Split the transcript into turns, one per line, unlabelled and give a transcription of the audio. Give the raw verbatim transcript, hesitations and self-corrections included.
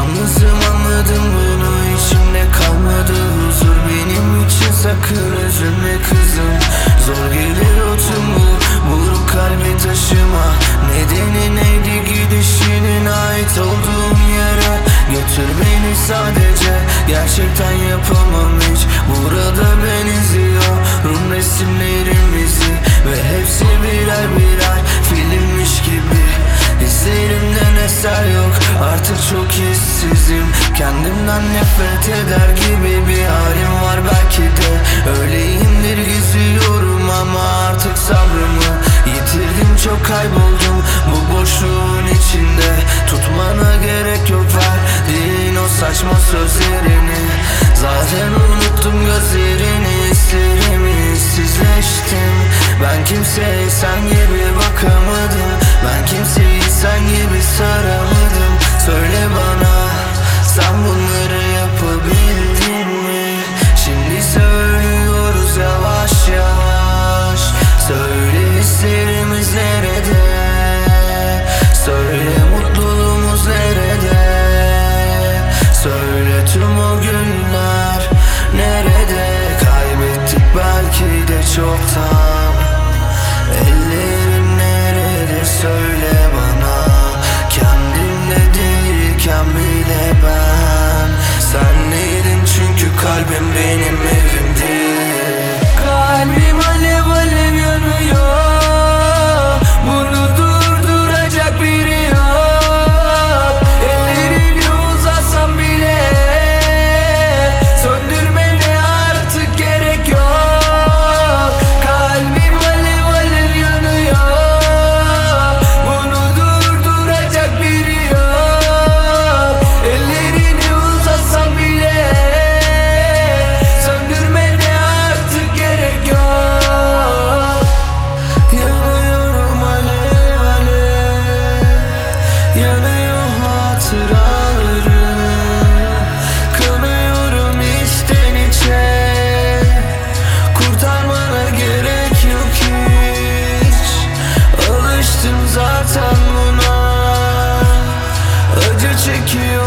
Yalnızım, anladım bunu, içimde kalmadı huzur. Benim için sakın üzülme kızım. Zor gelir o tümü vurup kalbi taşıma. Nedeni neydi gidişinin, ait olduğum yere götür beni sadece. Gerçekten yapamam hiç, burada ben izliyorum resimlerimizi ve hepsi birer birer filmmiş gibi. Hislerimden eser yok, artık çok hissizim. Kendimden nefret eder gibi bir halim var, belki de öyleyimdir, gizliyorum ama artık sabrımı yitirdim, çok kayboldum bu boşluğun içinde. Tutmana gerek yok verdiğin o saçma sözlerini, zaten unuttum gözlerini, hislerimi hissizleştim. Ben kimseye sen gibi bakamadım, ben kimseyi sen gibi saramadım. Söyle bana, sen bunları yapabildin mi? Şimdi söylüyoruz yavaş yavaş. Söyle hislerimiz nerede? Söyle mutluluğumuz nerede? Söyle tüm o günler nerede? Kaybettik belki de çoktan. Ellerim nerede? Söyle bana. Kendimde değilken bile ben senleydin, çünkü kalbim benim evimdi. Kalbim alev alev yanıyor, bunu durduracak biri yok. Ellerini uzatsam bile söndürmene artık gerek yok. Kalbim alev alev yanıyor, bunu durduracak biri yok. Ellerini uzatsam bile söndürmene artık gerek yok. Yanıyorum alev alev, yanıyor hatıralarım. Kanıyorum içten içe, kurtarmana gerek yok hiç. Alıştım zaten buna, acı çekiyor